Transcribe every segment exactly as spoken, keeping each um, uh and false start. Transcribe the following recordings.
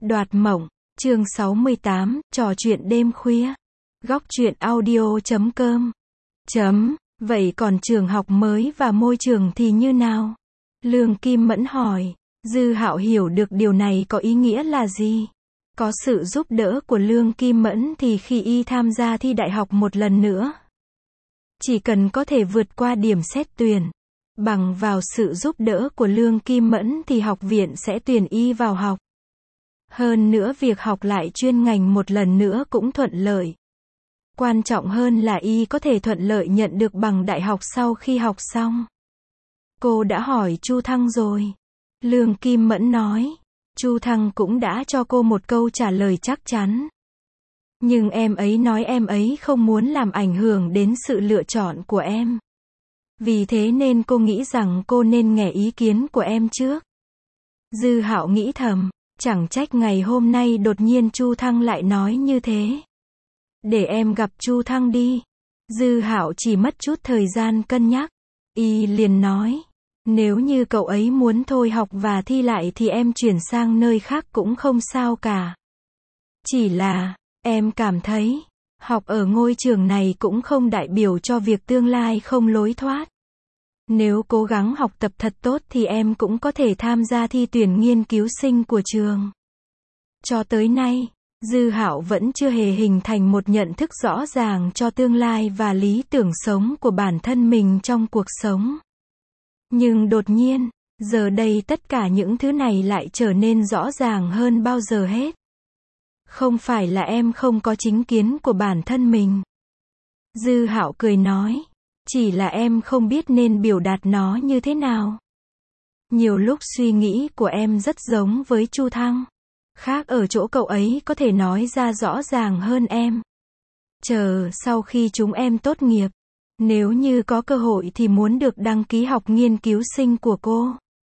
Đoạt mộng, chương sáu mươi tám, trò chuyện đêm khuya. Góc truyện audio chấm com. Chấm, vậy còn trường học mới và môi trường thì như nào? Lương Kim Mẫn hỏi. Dư Hạo hiểu được điều này có ý nghĩa là gì. Có sự giúp đỡ của Lương Kim Mẫn thì khi y tham gia thi đại học một lần nữa, chỉ cần có thể vượt qua điểm xét tuyển, bằng vào sự giúp đỡ của Lương Kim Mẫn thì học viện sẽ tuyển y vào học. Hơn nữa việc học lại chuyên ngành một lần nữa cũng thuận lợi. Quan trọng hơn là y có thể thuận lợi nhận được bằng đại học sau khi học xong. Cô đã hỏi Chu Thăng rồi. Lương Kim Mẫn nói. Chu Thăng cũng đã cho cô một câu trả lời chắc chắn. Nhưng em ấy nói em ấy không muốn làm ảnh hưởng đến sự lựa chọn của em. Vì thế nên cô nghĩ rằng cô nên nghe ý kiến của em trước. Dư Hạo nghĩ thầm, chẳng trách ngày hôm nay đột nhiên Chu Thăng lại nói như thế. Để em gặp Chu Thăng đi. Dư Hạo chỉ mất chút thời gian cân nhắc. Y liền nói, nếu như cậu ấy muốn thôi học và thi lại thì em chuyển sang nơi khác cũng không sao cả. Chỉ là, em cảm thấy, học ở ngôi trường này cũng không đại biểu cho việc tương lai không lối thoát. Nếu cố gắng học tập thật tốt thì em cũng có thể tham gia thi tuyển nghiên cứu sinh của trường. Cho tới nay, Dư Hạo vẫn chưa hề hình thành một nhận thức rõ ràng cho tương lai và lý tưởng sống của bản thân mình trong cuộc sống. Nhưng đột nhiên, giờ đây tất cả những thứ này lại trở nên rõ ràng hơn bao giờ hết. Không phải là em không có chính kiến của bản thân mình. Dư Hạo cười nói, chỉ là em không biết nên biểu đạt nó như thế nào. Nhiều lúc suy nghĩ của em rất giống với Chu Thăng. Khác ở chỗ cậu ấy có thể nói ra rõ ràng hơn em. Chờ sau khi chúng em tốt nghiệp, nếu như có cơ hội thì muốn được đăng ký học nghiên cứu sinh của cô.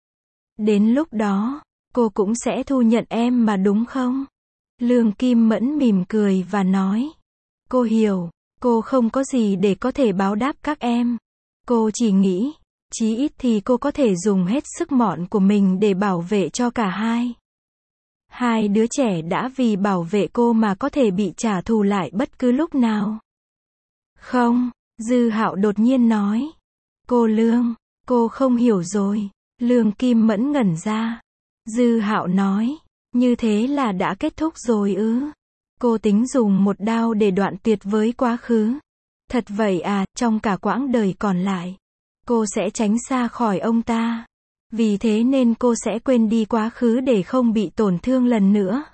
Đến lúc đó, cô cũng sẽ thu nhận em mà đúng không? Lương Kim Mẫn mỉm cười và nói, cô hiểu, cô không có gì để có thể báo đáp các em. Cô chỉ nghĩ, chí ít thì cô có thể dùng hết sức mọn của mình để bảo vệ cho cả hai. Hai đứa trẻ đã vì bảo vệ cô mà có thể bị trả thù lại bất cứ lúc nào. Không, Dư Hạo đột nhiên nói. Cô Lương, cô không hiểu rồi. Lương Kim Mẫn ngẩn ra. Dư Hạo nói, như thế là đã kết thúc rồi ư? Cô tính dùng một đao để đoạn tuyệt với quá khứ. Thật vậy à, trong cả quãng đời còn lại, cô sẽ tránh xa khỏi ông ta. Vì thế nên cô sẽ quên đi quá khứ để không bị tổn thương lần nữa.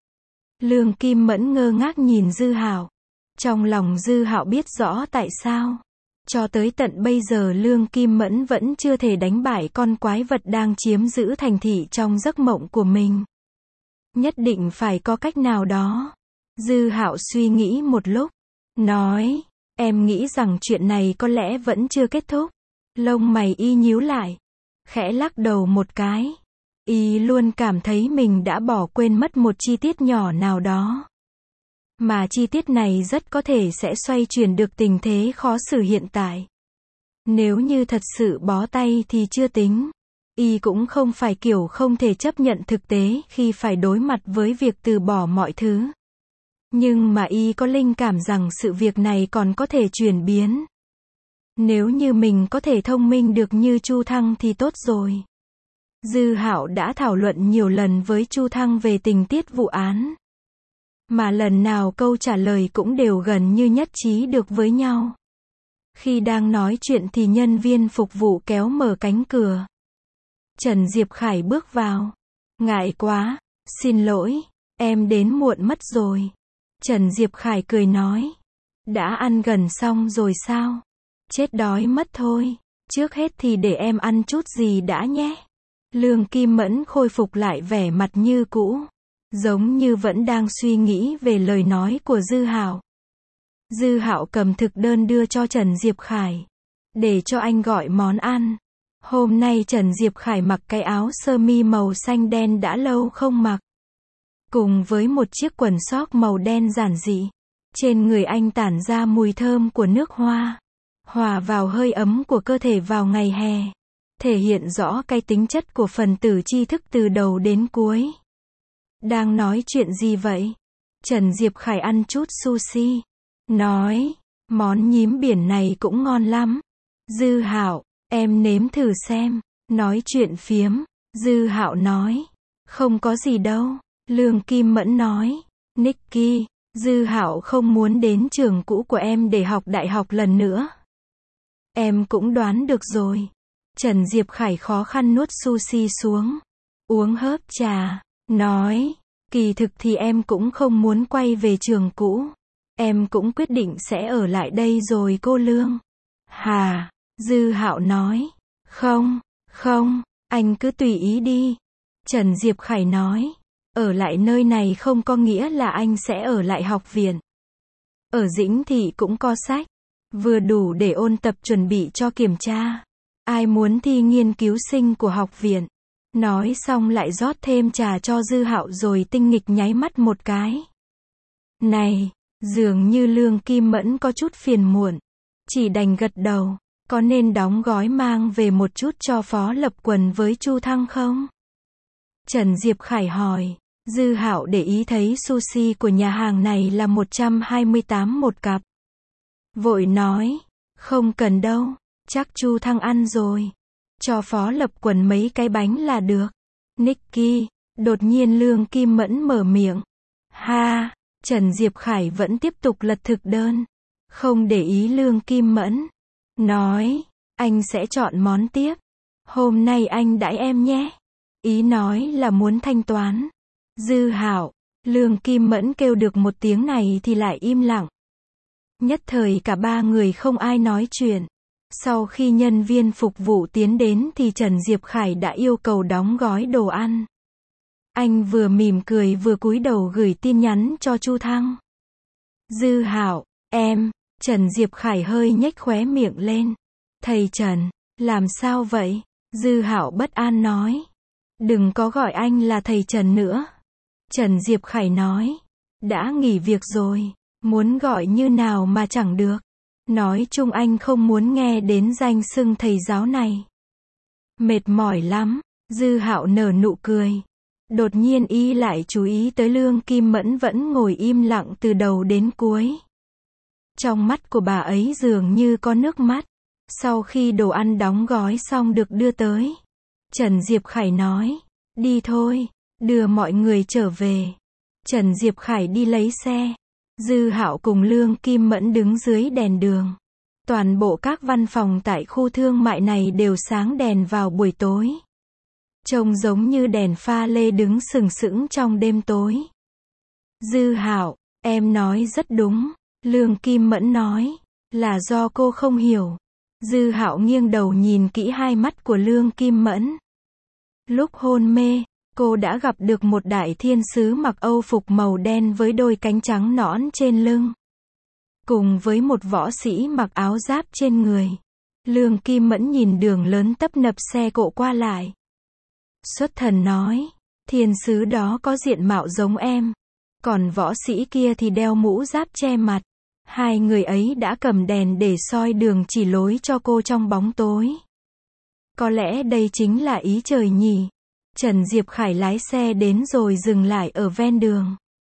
Lương Kim Mẫn ngơ ngác nhìn Dư Hạo. Trong lòng Dư Hạo biết rõ tại sao. Cho tới tận bây giờ Lương Kim Mẫn vẫn chưa thể đánh bại con quái vật đang chiếm giữ thành thị trong giấc mộng của mình. Nhất định phải có cách nào đó. Dư Hạo suy nghĩ một lúc. Nói, em nghĩ rằng chuyện này có lẽ vẫn chưa kết thúc. Lông mày y nhíu lại. Khẽ lắc đầu một cái. Y luôn cảm thấy mình đã bỏ quên mất một chi tiết nhỏ nào đó. Mà chi tiết này rất có thể sẽ xoay chuyển được tình thế khó xử hiện tại. Nếu như thật sự bó tay thì chưa tính. Y cũng không phải kiểu không thể chấp nhận thực tế khi phải đối mặt với việc từ bỏ mọi thứ. Nhưng mà Y có linh cảm rằng sự việc này còn có thể chuyển biến. Nếu như mình có thể thông minh được như Chu Thăng thì tốt rồi. Dư Hạo đã thảo luận nhiều lần với Chu Thăng về tình tiết vụ án. Mà lần nào câu trả lời cũng đều gần như nhất trí được với nhau. Khi đang nói chuyện thì nhân viên phục vụ kéo mở cánh cửa. Trần Diệp Khải bước vào. Ngại quá, xin lỗi, em đến muộn mất rồi. Trần Diệp Khải cười nói. Đã ăn gần xong rồi sao? Chết đói mất thôi. Trước hết thì để em ăn chút gì đã nhé. Lương Kim Mẫn khôi phục lại vẻ mặt như cũ. Giống như vẫn đang suy nghĩ về lời nói của Dư Hạo. Dư Hạo cầm thực đơn đưa cho Trần Diệp Khải. Để cho anh gọi món ăn. Hôm nay Trần Diệp Khải mặc cái áo sơ mi màu xanh đen đã lâu không mặc. Cùng với một chiếc quần sóc màu đen giản dị. Trên người anh tản ra mùi thơm của nước hoa. Hòa vào hơi ấm của cơ thể vào ngày hè. Thể hiện rõ cái tính chất của phần tử tri thức từ đầu đến cuối. Đang nói chuyện gì vậy? Trần Diệp Khải ăn chút sushi. Nói, món nhím biển này cũng ngon lắm. Dư Hạo, em nếm thử xem. Nói chuyện phiếm. Dư Hạo nói, không có gì đâu. Lương Kim Mẫn nói, Nicky, Dư Hạo không muốn đến trường cũ của em để học đại học lần nữa. Em cũng đoán được rồi. Trần Diệp Khải khó khăn nuốt sushi xuống. Uống hớp trà. Nói, kỳ thực thì em cũng không muốn quay về trường cũ. Em cũng quyết định sẽ ở lại đây rồi cô Lương. Hà, Dư Hạo nói. Không, không, anh cứ tùy ý đi. Trần Diệp Khải nói. Ở lại nơi này không có nghĩa là anh sẽ ở lại học viện. Ở Dĩnh Thị cũng có sách. Vừa đủ để ôn tập chuẩn bị cho kiểm tra. Ai muốn thi nghiên cứu sinh của học viện. Nói xong lại rót thêm trà cho Dư Hạo rồi tinh nghịch nháy mắt một cái. Này, dường như Lương Kim Mẫn có chút phiền muộn. Chỉ đành gật đầu. Có nên đóng gói mang về một chút cho Phó Lập Quần với Chu Thăng không? Trần Diệp Khải hỏi. Dư Hạo để ý thấy sushi của nhà hàng này là một trăm hai mươi tám một cặp. Vội nói. Không cần đâu. Chắc Chu Thăng ăn rồi. Cho Phó Lập Quần mấy cái bánh là được. Nicky. Đột nhiên Lương Kim Mẫn mở miệng. Ha. Trần Diệp Khải vẫn tiếp tục lật thực đơn. Không để ý Lương Kim Mẫn. Nói. Anh sẽ chọn món tiếp. Hôm nay anh đãi em nhé. Ý nói là muốn thanh toán. Dư Hạo. Lương Kim Mẫn kêu được một tiếng này thì lại im lặng. Nhất thời cả ba người không ai nói chuyện. Sau khi nhân viên phục vụ tiến đến thì Trần Diệp Khải đã yêu cầu đóng gói đồ ăn. Anh vừa mỉm cười vừa cúi đầu gửi tin nhắn cho Chu Thăng. Dư Hạo, em, Trần Diệp Khải hơi nhếch khóe miệng lên. Thầy Trần, làm sao vậy? Dư Hạo bất an nói. Đừng có gọi anh là thầy Trần nữa. Trần Diệp Khải nói. Đã nghỉ việc rồi, muốn gọi như nào mà chẳng được. Nói chung anh không muốn nghe đến danh xưng thầy giáo này. Mệt mỏi lắm. Dư Hạo nở nụ cười. Đột nhiên y lại chú ý tới Lương Kim Mẫn vẫn ngồi im lặng từ đầu đến cuối. Trong mắt của bà ấy dường như có nước mắt. Sau khi đồ ăn đóng gói xong được đưa tới, Trần Diệp Khải nói, đi thôi, đưa mọi người trở về. Trần Diệp Khải đi lấy xe. Dư Hạo cùng Lương Kim Mẫn đứng dưới đèn đường. Toàn bộ các văn phòng tại khu thương mại này đều sáng đèn vào buổi tối. Trông giống như đèn pha lê đứng sừng sững trong đêm tối. Dư Hạo, em nói rất đúng. Lương Kim Mẫn nói, là do cô không hiểu. Dư Hạo nghiêng đầu nhìn kỹ hai mắt của Lương Kim Mẫn. Lúc hôn mê, cô đã gặp được một đại thiên sứ mặc âu phục màu đen với đôi cánh trắng nõn trên lưng. Cùng với một võ sĩ mặc áo giáp trên người. Lương Kim Mẫn nhìn đường lớn tấp nập xe cộ qua lại. Xuất thần nói, thiên sứ đó có diện mạo giống em. Còn võ sĩ kia thì đeo mũ giáp che mặt. Hai người ấy đã cầm đèn để soi đường chỉ lối cho cô trong bóng tối. Có lẽ đây chính là ý trời nhỉ. Trần Diệp Khải lái xe đến rồi dừng lại ở ven đường.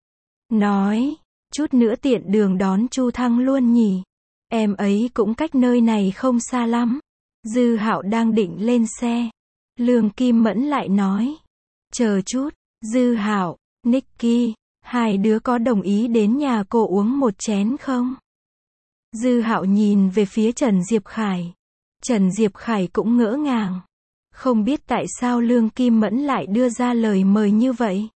Nói, chút nữa tiện đường đón Chu Thăng luôn nhỉ. Em ấy cũng cách nơi này không xa lắm. Dư Hạo đang định lên xe. Lương Kim Mẫn lại nói, chờ chút. Dư Hạo, Nicky, hai đứa có đồng ý đến nhà cô uống một chén không? Dư Hạo nhìn về phía Trần Diệp Khải. Trần Diệp Khải cũng ngỡ ngàng. Không biết tại sao Lương Kim Mẫn lại đưa ra lời mời như vậy.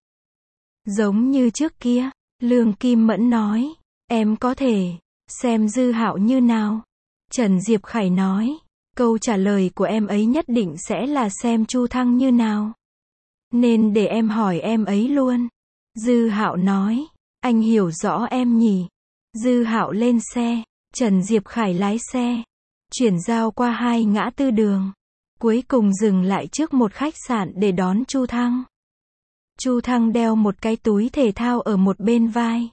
Giống như trước kia, Lương Kim Mẫn nói, em có thể xem Dư Hạo như nào? Trần Diệp Khải nói, câu trả lời của em ấy nhất định sẽ là xem Chu Thăng như nào. Nên để em hỏi em ấy luôn. Dư Hạo nói, anh hiểu rõ em nhỉ. Dư Hạo lên xe, Trần Diệp Khải lái xe, chuyển giao qua hai ngã tư đường. Cuối cùng dừng lại trước một khách sạn để đón Chu Thăng. Chu Thăng đeo một cái túi thể thao ở một bên vai.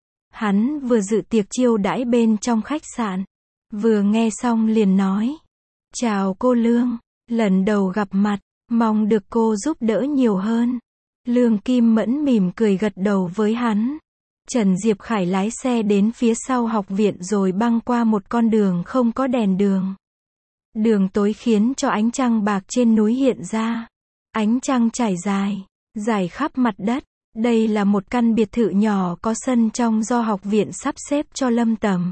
Hắn vừa dự tiệc chiêu đãi bên trong khách sạn. Vừa nghe xong liền nói, chào cô Lương, lần đầu gặp mặt, mong được cô giúp đỡ nhiều hơn. Lương Kim Mẫn mỉm cười gật đầu với hắn. Trần Diệp Khải lái xe đến phía sau học viện rồi băng qua một con đường không có đèn đường. Đường tối khiến cho ánh trăng bạc trên núi hiện ra. Ánh trăng trải dài, dài khắp mặt đất. Đây là một căn biệt thự nhỏ có sân trong do học viện sắp xếp cho Lâm Tầm.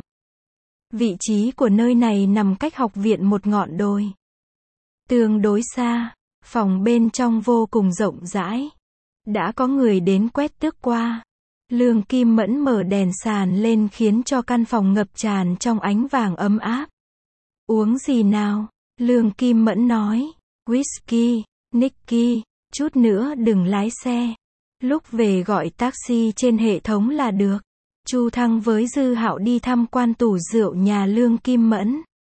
Vị trí của nơi này nằm cách học viện một ngọn đồi. Tương đối xa, phòng bên trong vô cùng rộng rãi. Đã có người đến quét tước qua. Lương Kim Mẫn mở đèn sàn lên khiến cho căn phòng ngập tràn trong ánh vàng ấm áp. Uống gì nào? Lương Kim Mẫn nói. Whisky, Nicky, chút nữa đừng lái xe. Lúc về gọi taxi trên hệ thống là được. Chu Thăng với Dư Hạo đi tham quan tủ rượu nhà Lương Kim Mẫn.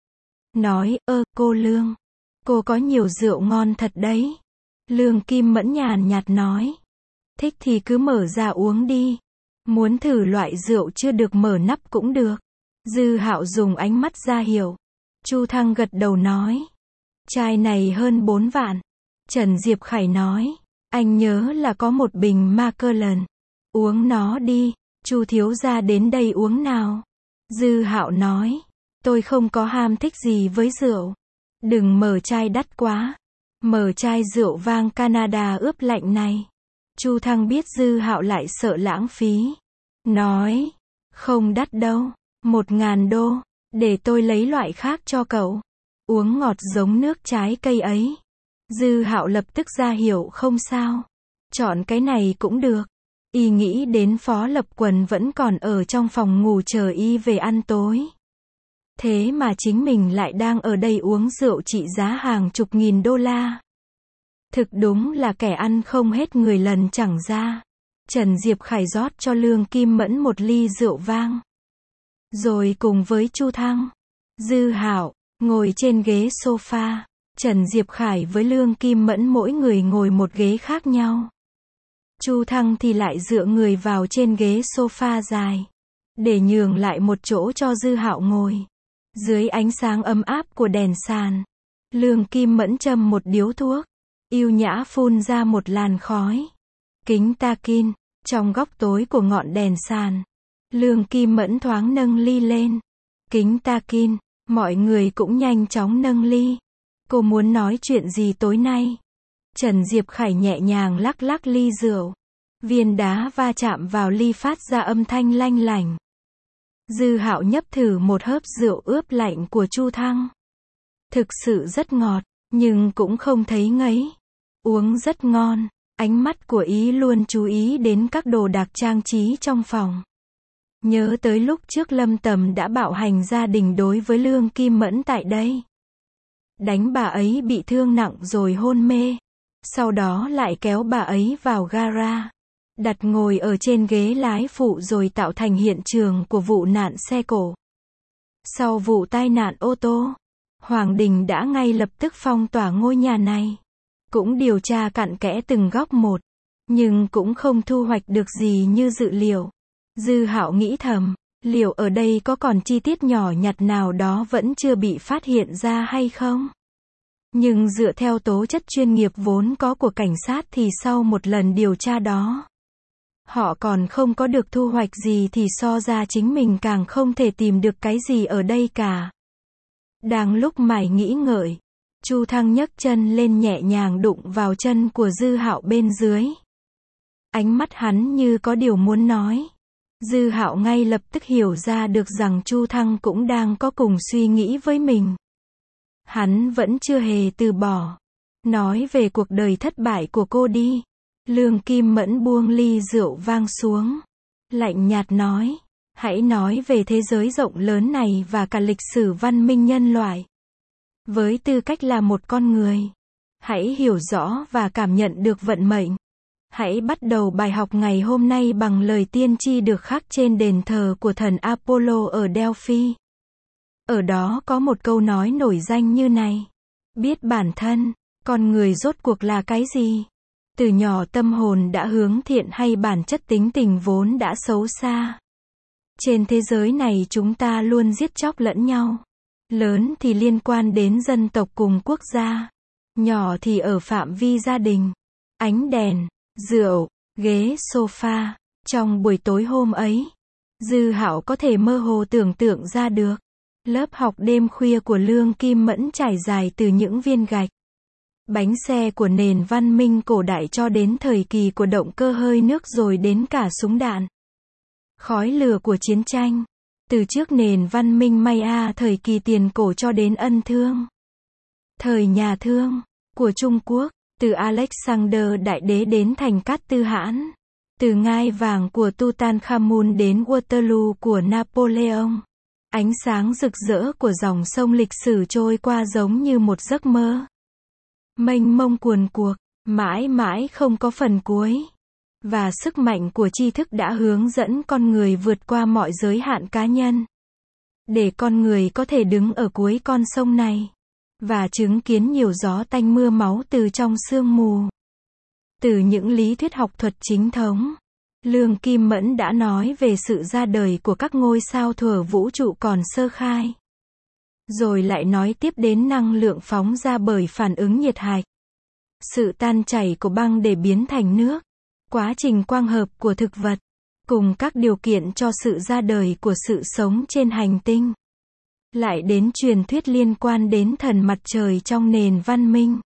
Nói, ơ, cô Lương. Cô có nhiều rượu ngon thật đấy. Lương Kim Mẫn nhàn nhạt nói. Thích thì cứ mở ra uống đi. Muốn thử loại rượu chưa được mở nắp cũng được. Dư Hạo dùng ánh mắt ra hiệu. Chu Thăng gật đầu nói. Chai này hơn bốn vạn. Trần Diệp Khải nói. Anh nhớ là có một bình Macallan. Uống nó đi. Chu thiếu gia đến đây uống nào. Dư Hạo nói. Tôi không có ham thích gì với rượu. Đừng mở chai đắt quá. Mở chai rượu vang Canada ướp lạnh này. Chu Thăng biết Dư Hạo lại sợ lãng phí. Nói. Không đắt đâu. Một ngàn đô. Để tôi lấy loại khác cho cậu. Uống ngọt giống nước trái cây ấy. Dư Hạo lập tức ra hiểu không sao. Chọn cái này cũng được. Y nghĩ đến Phó Lập Quần vẫn còn ở trong phòng ngủ chờ y về ăn tối. Thế mà chính mình lại đang ở đây uống rượu trị giá hàng chục nghìn đô la. Thực đúng là kẻ ăn không hết người lần chẳng ra. Trần Diệp Khải rót cho Lương Kim Mẫn một ly rượu vang. Rồi cùng với Chu Thăng, Dư Hạo, ngồi trên ghế sofa. Trần Diệp Khải với Lương Kim Mẫn mỗi người ngồi một ghế khác nhau. Chu Thăng thì lại dựa người vào trên ghế sofa dài. Để nhường lại một chỗ cho Dư Hạo ngồi. Dưới ánh sáng ấm áp của đèn sàn. Lương Kim Mẫn châm một điếu thuốc. Yêu nhã phun ra một làn khói. Kính takin, trong góc tối của ngọn đèn sàn. Lương Kim Mẫn thoáng nâng ly lên. Kính takin, mọi người cũng nhanh chóng nâng ly. Cô muốn nói chuyện gì tối nay? Trần Diệp Khải nhẹ nhàng lắc lắc ly rượu. Viên đá va chạm vào ly phát ra âm thanh lanh lảnh. Dư Hạo nhấp thử một hớp rượu ướp lạnh của Chu Thăng. Thực sự rất ngọt, nhưng cũng không thấy ngấy. Uống rất ngon. Ánh mắt của ý luôn chú ý đến các đồ đạc trang trí trong phòng. Nhớ tới lúc trước Lâm Tầm đã bạo hành gia đình đối với Lương Kim Mẫn tại đây. Đánh bà ấy bị thương nặng rồi hôn mê. Sau đó lại kéo bà ấy vào gara. Đặt ngồi ở trên ghế lái phụ rồi tạo thành hiện trường của vụ nạn xe cổ. Sau vụ tai nạn ô tô, Hoàng Đình đã ngay lập tức phong tỏa ngôi nhà này. Cũng điều tra cặn kẽ từng góc một. Nhưng cũng không thu hoạch được gì như dự liệu. Dư Hạo nghĩ thầm, liệu ở đây có còn chi tiết nhỏ nhặt nào đó vẫn chưa bị phát hiện ra hay không? Nhưng dựa theo tố chất chuyên nghiệp vốn có của cảnh sát thì sau một lần điều tra đó, họ còn không có được thu hoạch gì thì so ra chính mình càng không thể tìm được cái gì ở đây cả. Đang lúc mải nghĩ ngợi, Chu Thăng nhấc chân lên nhẹ nhàng đụng vào chân của Dư Hạo bên dưới. Ánh mắt hắn như có điều muốn nói. Dư Hạo ngay lập tức hiểu ra được rằng Chu Thăng cũng đang có cùng suy nghĩ với mình. Hắn vẫn chưa hề từ bỏ. Nói về cuộc đời thất bại của cô đi. Lương Kim Mẫn buông ly rượu vang xuống. Lạnh nhạt nói. Hãy nói về thế giới rộng lớn này và cả lịch sử văn minh nhân loại. Với tư cách là một con người, hãy hiểu rõ và cảm nhận được vận mệnh. Hãy bắt đầu bài học ngày hôm nay bằng lời tiên tri được khắc trên đền thờ của thần Apollo ở Delphi. Ở đó có một câu nói nổi danh như này. Biết bản thân, con người rốt cuộc là cái gì? Từ nhỏ tâm hồn đã hướng thiện hay bản chất tính tình vốn đã xấu xa? Trên thế giới này chúng ta luôn giết chóc lẫn nhau. Lớn thì liên quan đến dân tộc cùng quốc gia. Nhỏ thì ở phạm vi gia đình. Ánh đèn, rượu, ghế sofa. Trong buổi tối hôm ấy, Dư Hạo có thể mơ hồ tưởng tượng ra được. Lớp học đêm khuya của Lương Kim Mẫn trải dài từ những viên gạch, bánh xe của nền văn minh cổ đại cho đến thời kỳ của động cơ hơi nước rồi đến cả súng đạn. Khói lửa của chiến tranh. Từ trước nền văn minh Maya thời kỳ tiền cổ cho đến Ân Thương, thời nhà Thương của Trung Quốc, từ Alexander Đại Đế đến thành Cát Tư Hãn, từ ngai vàng của Tutankhamun đến Waterloo của Napoleon. Ánh sáng rực rỡ của dòng sông lịch sử trôi qua giống như một giấc mơ. Mênh mông cuồn cuộn, mãi mãi không có phần cuối. Và sức mạnh của tri thức đã hướng dẫn con người vượt qua mọi giới hạn cá nhân. Để con người có thể đứng ở cuối con sông này. Và chứng kiến nhiều gió tanh mưa máu từ trong sương mù. Từ những lý thuyết học thuật chính thống, Lương Kim Mẫn đã nói về sự ra đời của các ngôi sao thuở vũ trụ còn sơ khai. Rồi lại nói tiếp đến năng lượng phóng ra bởi phản ứng nhiệt hạch. Sự tan chảy của băng để biến thành nước. Quá trình quang hợp của thực vật. Cùng các điều kiện cho sự ra đời của sự sống trên hành tinh. Lại đến truyền thuyết liên quan đến thần mặt trời trong nền văn minh.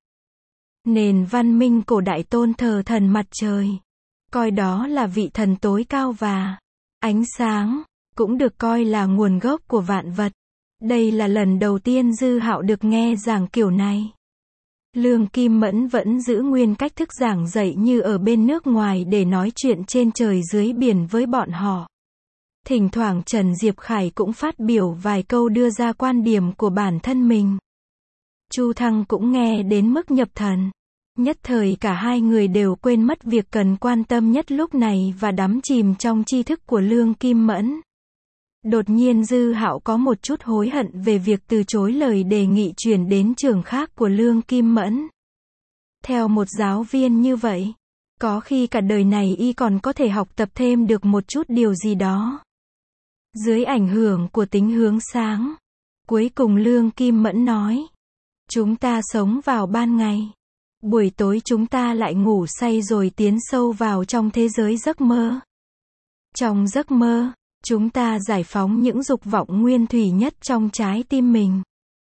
Nền văn minh cổ đại tôn thờ thần mặt trời. Coi đó là vị thần tối cao và ánh sáng, cũng được coi là nguồn gốc của vạn vật. Đây là lần đầu tiên Dư Hạo được nghe giảng kiểu này. Lương Kim Mẫn vẫn giữ nguyên cách thức giảng dạy như ở bên nước ngoài để nói chuyện trên trời dưới biển với bọn họ. Thỉnh thoảng Trần Diệp Khải cũng phát biểu vài câu đưa ra quan điểm của bản thân mình. Chu Thăng cũng nghe đến mức nhập thần. Nhất thời cả hai người đều quên mất việc cần quan tâm nhất lúc này và đắm chìm trong tri thức của Lương Kim Mẫn. Đột nhiên Dư Hạo có một chút hối hận về việc từ chối lời đề nghị chuyển đến trường khác của Lương Kim Mẫn. Theo một giáo viên như vậy, có khi cả đời này y còn có thể học tập thêm được một chút điều gì đó. Dưới ảnh hưởng của tính hướng sáng, cuối cùng Lương Kim Mẫn nói, chúng ta sống vào ban ngày. Buổi tối chúng ta lại ngủ say rồi tiến sâu vào trong thế giới giấc mơ. Trong giấc mơ, chúng ta giải phóng những dục vọng nguyên thủy nhất trong trái tim mình.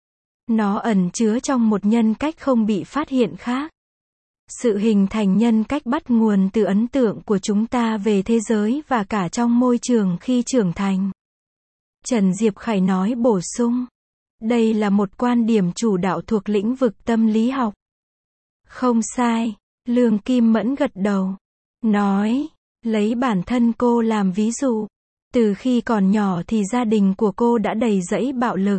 Nó ẩn chứa trong một nhân cách không bị phát hiện khác. Sự hình thành nhân cách bắt nguồn từ ấn tượng của chúng ta về thế giới và cả trong môi trường khi trưởng thành. Trần Diệp Khải nói bổ sung. Đây là một quan điểm chủ đạo thuộc lĩnh vực tâm lý học. Không sai, Lương Kim Mẫn gật đầu. Nói, lấy bản thân cô làm ví dụ. Từ khi còn nhỏ thì gia đình của cô đã đầy rẫy bạo lực.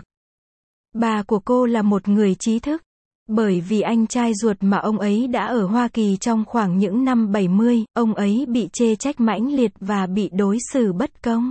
Bà của cô là một người trí thức. Bởi vì anh trai ruột mà ông ấy đã ở Hoa Kỳ trong khoảng những năm bảy mươi, ông ấy bị chê trách mãnh liệt và bị đối xử bất công.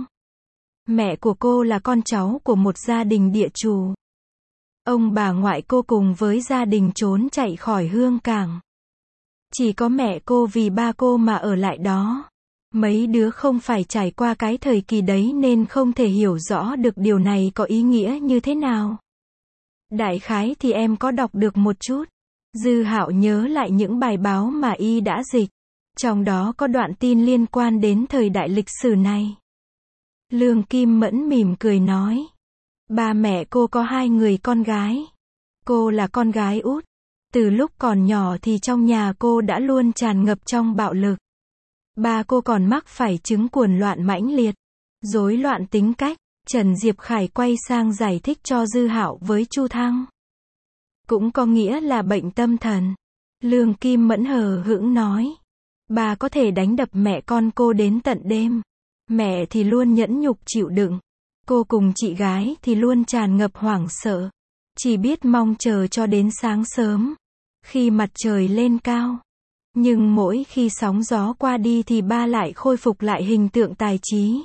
Mẹ của cô là con cháu của một gia đình địa chủ. Ông bà ngoại cô cùng với gia đình trốn chạy khỏi Hương Cảng. Chỉ có mẹ cô vì ba cô mà ở lại đó. Mấy đứa không phải trải qua cái thời kỳ đấy nên không thể hiểu rõ được điều này có ý nghĩa như thế nào. Đại khái thì em có đọc được một chút. Dư Hạo nhớ lại những bài báo mà y đã dịch. Trong đó có đoạn tin liên quan đến thời đại lịch sử này. Lương Kim Mẫn mỉm cười nói. Ba mẹ cô có hai người con gái. Cô là con gái út. Từ lúc còn nhỏ thì trong nhà cô đã luôn tràn ngập trong bạo lực. Ba cô còn mắc phải chứng cuồng loạn mãnh liệt, rối loạn tính cách. Trần Diệp Khải quay sang giải thích cho Dư Hạo với Chu Thăng. Cũng có nghĩa là bệnh tâm thần. Lương Kim Mẫn hờ hững nói. Bà có thể đánh đập mẹ con cô đến tận đêm. Mẹ thì luôn nhẫn nhục chịu đựng. Cô cùng chị gái thì luôn tràn ngập hoảng sợ. Chỉ biết mong chờ cho đến sáng sớm. Khi mặt trời lên cao. Nhưng mỗi khi sóng gió qua đi thì ba lại khôi phục lại hình tượng tài trí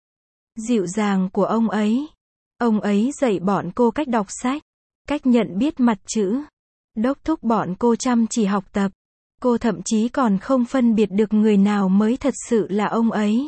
dịu dàng của ông ấy. Ông ấy dạy bọn cô cách đọc sách, cách nhận biết mặt chữ, đốc thúc bọn cô chăm chỉ học tập. Cô thậm chí còn không phân biệt được người nào mới thật sự là ông ấy.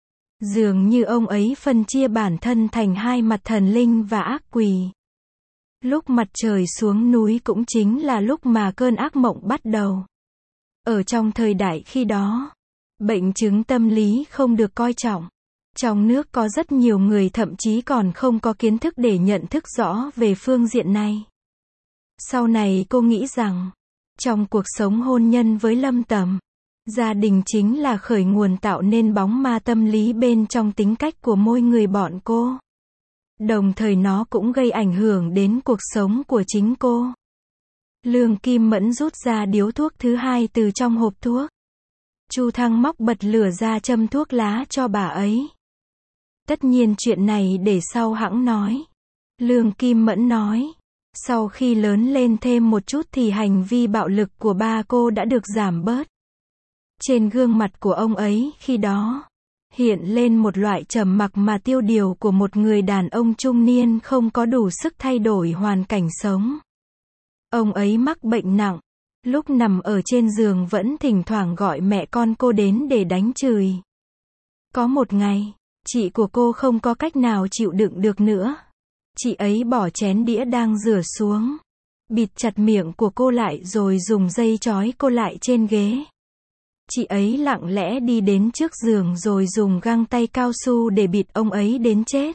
Dường như ông ấy phân chia bản thân thành hai mặt thần linh và ác quỷ. Lúc mặt trời xuống núi cũng chính là lúc mà cơn ác mộng bắt đầu. Ở trong thời đại khi đó, bệnh chứng tâm lý không được coi trọng. Trong nước có rất nhiều người thậm chí còn không có kiến thức để nhận thức rõ về phương diện này. Sau này cô nghĩ rằng, trong cuộc sống hôn nhân với Lâm Tầm, gia đình chính là khởi nguồn tạo nên bóng ma tâm lý bên trong tính cách của mỗi người bọn cô. Đồng thời nó cũng gây ảnh hưởng đến cuộc sống của chính cô. Lương Kim Mẫn rút ra điếu thuốc thứ hai từ trong hộp thuốc. Chu Thăng móc bật lửa ra châm thuốc lá cho bà ấy. Tất nhiên chuyện này để sau hẵng nói. Lương Kim Mẫn nói. Sau khi lớn lên thêm một chút thì hành vi bạo lực của ba cô đã được giảm bớt. Trên gương mặt của ông ấy khi đó, hiện lên một loại trầm mặc mà tiêu điều của một người đàn ông trung niên không có đủ sức thay đổi hoàn cảnh sống. Ông ấy mắc bệnh nặng, lúc nằm ở trên giường vẫn thỉnh thoảng gọi mẹ con cô đến để đánh chửi. Có một ngày, chị của cô không có cách nào chịu đựng được nữa. Chị ấy bỏ chén đĩa đang rửa xuống, bịt chặt miệng của cô lại rồi dùng dây trói cô lại trên ghế. Chị ấy lặng lẽ đi đến trước giường rồi dùng găng tay cao su để bịt ông ấy đến chết.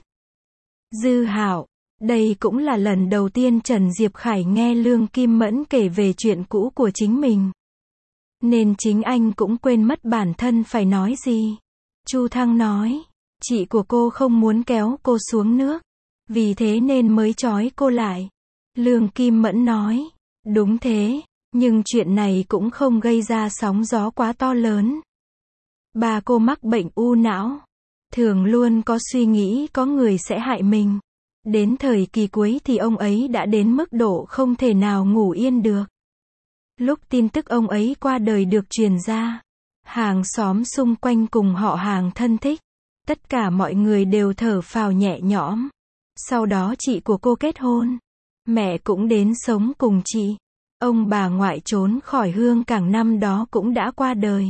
Dư Hạo, đây cũng là lần đầu tiên Trần Diệp Khải nghe Lương Kim Mẫn kể về chuyện cũ của chính mình. Nên chính anh cũng quên mất bản thân phải nói gì. Chu Thăng nói, chị của cô không muốn kéo cô xuống nước, vì thế nên mới trói cô lại. Lương Kim Mẫn nói, đúng thế, nhưng chuyện này cũng không gây ra sóng gió quá to lớn. Ba cô mắc bệnh u não, thường luôn có suy nghĩ có người sẽ hại mình. Đến thời kỳ cuối thì ông ấy đã đến mức độ không thể nào ngủ yên được. Lúc tin tức ông ấy qua đời được truyền ra, hàng xóm xung quanh cùng họ hàng thân thích, tất cả mọi người đều thở phào nhẹ nhõm. Sau đó chị của cô kết hôn, mẹ cũng đến sống cùng chị. Ông bà ngoại trốn khỏi Hương Cảng năm đó cũng đã qua đời.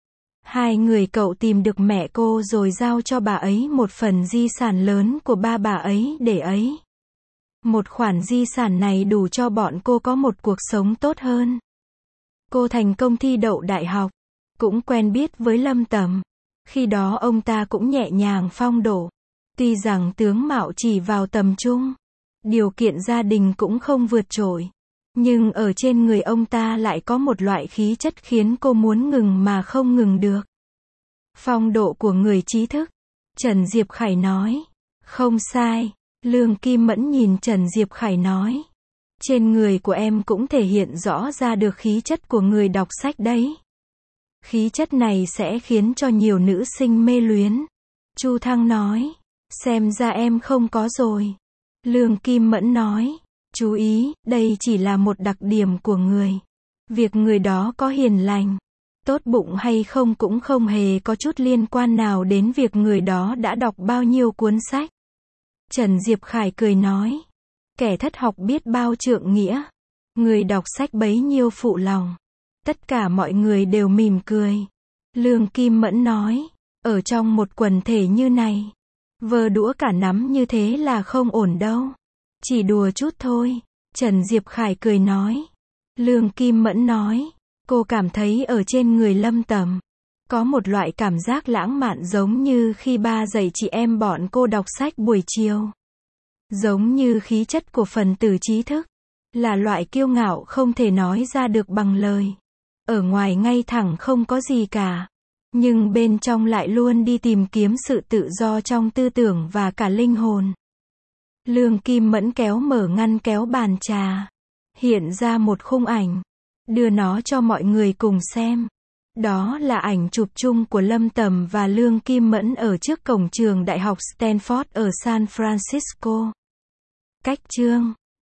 Hai người cậu tìm được mẹ cô rồi giao cho bà ấy một phần di sản lớn của ba bà ấy để ấy. Một khoản di sản này đủ cho bọn cô có một cuộc sống tốt hơn. Cô thành công thi đậu đại học, cũng quen biết với Lâm Tầm. Khi đó ông ta cũng nhẹ nhàng phong độ. Tuy rằng tướng mạo chỉ vào tầm trung, điều kiện gia đình cũng không vượt trội. Nhưng ở trên người ông ta lại có một loại khí chất khiến cô muốn ngừng mà không ngừng được. Phong độ của người trí thức. Trần Diệp Khải nói. Không sai. Lương Kim Mẫn nhìn Trần Diệp Khải nói. Trên người của em cũng thể hiện rõ ra được khí chất của người đọc sách đấy. Khí chất này sẽ khiến cho nhiều nữ sinh mê luyến. Chu Thăng nói. Xem ra em không có rồi. Lương Kim Mẫn nói. Chú ý, đây chỉ là một đặc điểm của người. Việc người đó có hiền lành, tốt bụng hay không cũng không hề có chút liên quan nào đến việc người đó đã đọc bao nhiêu cuốn sách. Trần Diệp Khải cười nói. Kẻ thất học biết bao trượng nghĩa. Người đọc sách bấy nhiêu phụ lòng. Tất cả mọi người đều mỉm cười. Lương Kim Mẫn nói. Ở trong một quần thể như này, vơ đũa cả nắm như thế là không ổn đâu. Chỉ đùa chút thôi. Trần Diệp Khải cười nói. Lương Kim Mẫn nói. Cô cảm thấy ở trên người Lâm Tầm, có một loại cảm giác lãng mạn giống như khi ba dạy chị em bọn cô đọc sách buổi chiều. Giống như khí chất của phần tử trí thức. Là loại kiêu ngạo không thể nói ra được bằng lời. Ở ngoài ngay thẳng không có gì cả. Nhưng bên trong lại luôn đi tìm kiếm sự tự do trong tư tưởng và cả linh hồn. Lương Kim Mẫn kéo mở ngăn kéo bàn trà. Hiện ra một khung ảnh. Đưa nó cho mọi người cùng xem. Đó là ảnh chụp chung của Lâm Tầm và Lương Kim Mẫn ở trước cổng trường Đại học Stanford ở San Francisco. Cách chương